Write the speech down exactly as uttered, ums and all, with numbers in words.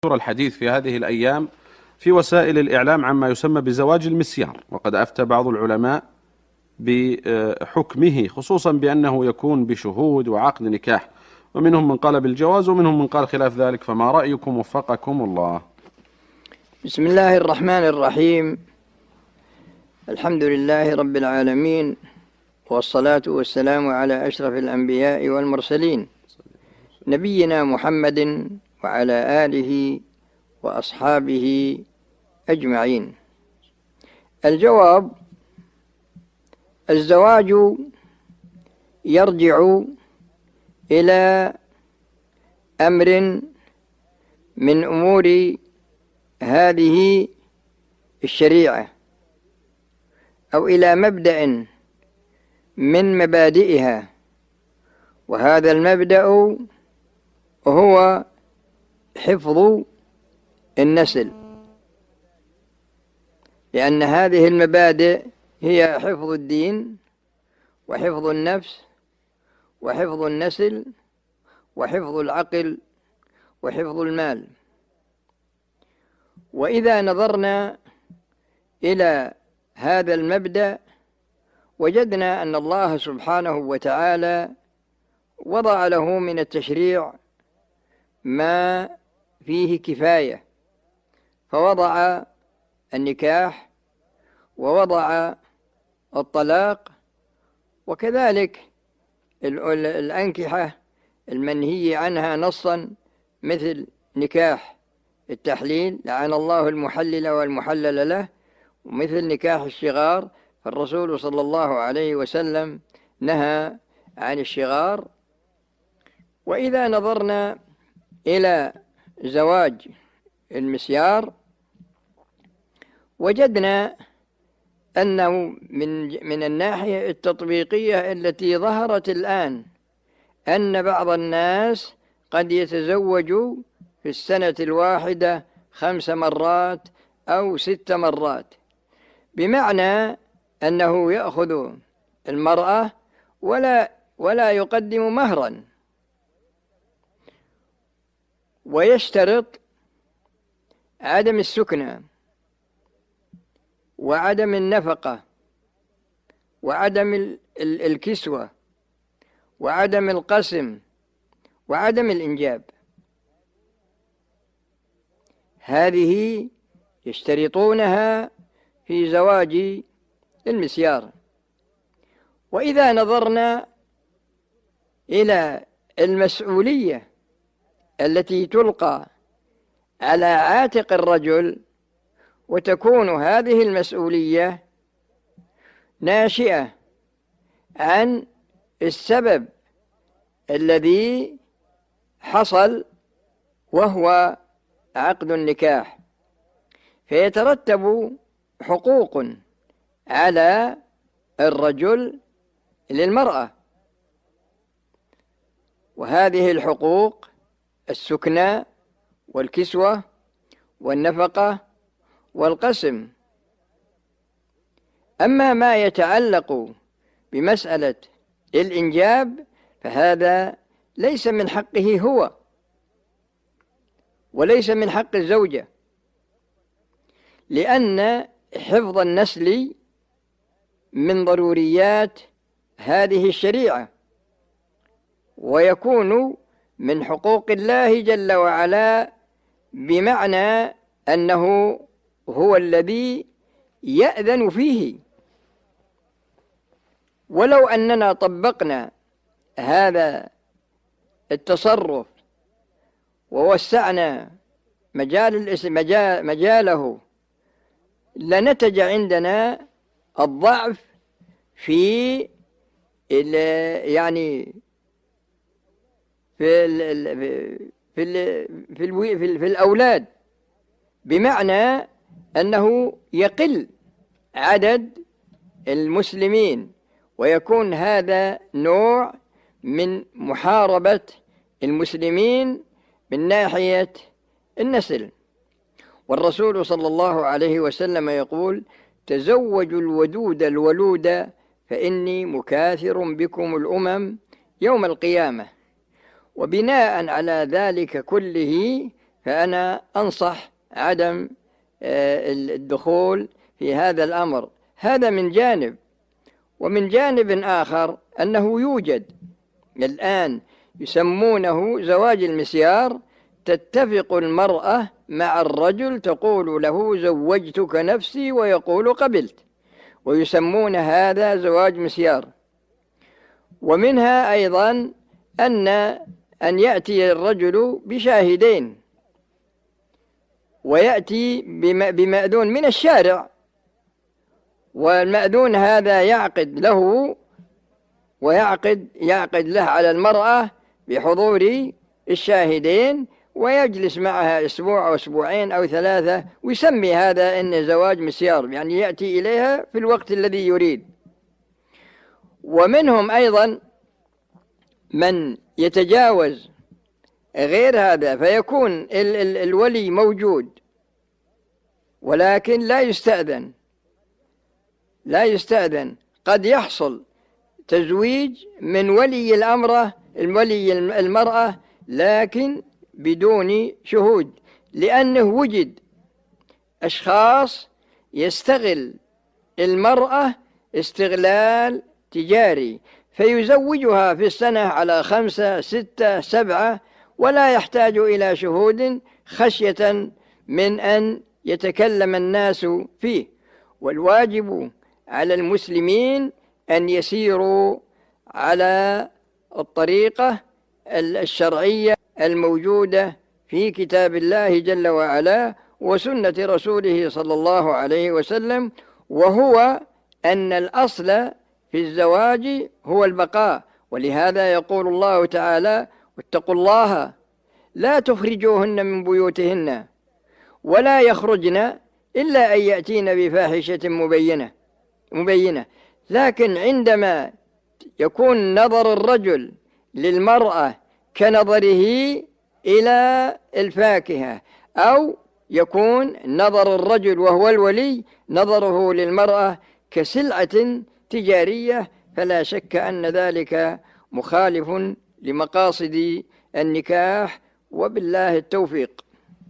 الحديث في هذه الأيام في وسائل الإعلام عما يسمى بزواج المسيار، وقد أفتى بعض العلماء بحكمه، خصوصا بأنه يكون بشهود وعقد نكاح، ومنهم من قال بالجواز ومنهم من قال خلاف ذلك. فما رأيكم وفقكم الله؟ بسم الله الرحمن الرحيم. الحمد لله رب العالمين، والصلاة والسلام على أشرف الأنبياء والمرسلين، نبينا محمد وعلى آله وأصحابه أجمعين. الجواب: الزواج يرجع إلى أمر من أمور هذه الشريعة، أو إلى مبدأ من مبادئها، وهذا المبدأ هو حفظ النسل، لأن هذه المبادئ هي حفظ الدين وحفظ النفس وحفظ النسل وحفظ العقل وحفظ المال. وإذا نظرنا إلى هذا المبدأ وجدنا أن الله سبحانه وتعالى وضع له من التشريع ما فيه كفاية، فوضع النكاح ووضع الطلاق، وكذلك الأنكحة المنهي عنها نصا مثل نكاح التحليل، لعن الله المحلل والمحلل له، ومثل نكاح الشغار، فالرسول صلى الله عليه وسلم نهى عن الشغار. وإذا نظرنا إلى زواج المسيار وجدنا أنه من من الناحية التطبيقية التي ظهرت الآن أن بعض الناس قد يتزوج في السنة الواحدة خمس مرات أو ست مرات، بمعنى أنه يأخذ المرأة ولا ولا يقدم مهرا، ويشترط عدم السكنى وعدم النفقة وعدم الكسوة وعدم القسم وعدم الإنجاب. هذه يشترطونها في زواج المسيار. وإذا نظرنا إلى المسؤولية التي تلقى على عاتق الرجل، وتكون هذه المسؤولية ناشئة عن السبب الذي حصل وهو عقد النكاح، فيترتب حقوق على الرجل للمرأة، وهذه الحقوق السكنى والكسوة والنفقة والقسم. أما ما يتعلق بمسألة الإنجاب فهذا ليس من حقه هو، وليس من حق الزوجة، لأن حفظ النسل من ضروريات هذه الشريعة، ويكون من حقوق الله جل وعلا، بمعنى أنه هو الذي يأذن فيه. ولو أننا طبقنا هذا التصرف ووسعنا مجال مجاله لنتج عندنا الضعف في يعني في ال في ال في, ال في, ال في الأولاد، بمعنى أنه يقل عدد المسلمين، ويكون هذا نوع من محاربة المسلمين من ناحية النسل. والرسول صلى الله عليه وسلم يقول: تزوجوا الودود الولود فإني مكاثر بكم الأمم يوم القيامة. وبناء على ذلك كله فأنا أنصح عدم الدخول في هذا الأمر. هذا من جانب. ومن جانب آخر أنه يوجد الآن يسمونه زواج المسيار، تتفق المرأة مع الرجل تقول له زوجتك نفسي ويقول قبلت، ويسمون هذا زواج مسيار. ومنها أيضا أن أن يأتي الرجل بشاهدين ويأتي بمأذون من الشارع، والمأذون هذا يعقد له ويعقد يعقد له على المرأة بحضور الشاهدين، ويجلس معها أسبوع أو أسبوعين أو ثلاثة، ويسمي هذا إن زواج مسيار، يعني يأتي إليها في الوقت الذي يريد. ومنهم أيضا من يتجاوز غير هذا فيكون ال ال الولي موجود ولكن لا يستأذن لا يستأذن قد يحصل تزويج من ولي الأمر الولي المرأة لكن بدون شهود، لأنه وجد أشخاص يستغل المرأة استغلال تجاري، فيزوجها في السنة على خمسة ستة سبعة ولا يحتاج إلى شهود خشية من أن يتكلم الناس فيه. والواجب على المسلمين أن يسيروا على الطريقة الشرعية الموجودة في كتاب الله جل وعلا وسنة رسوله صلى الله عليه وسلم، وهو أن الأصل في الزواج هو البقاء. ولهذا يقول الله تعالى: واتقوا الله لا تخرجوهن من بيوتهن ولا يخرجن إلا أن يأتين بفاحشة مبينة مبينة لكن عندما يكون نظر الرجل للمرأة كنظره إلى الفاكهة، أو يكون نظر الرجل وهو الولي نظره للمرأة كسلعة تجارية، فلا شك أن ذلك مخالف لمقاصد النكاح، وبالله التوفيق.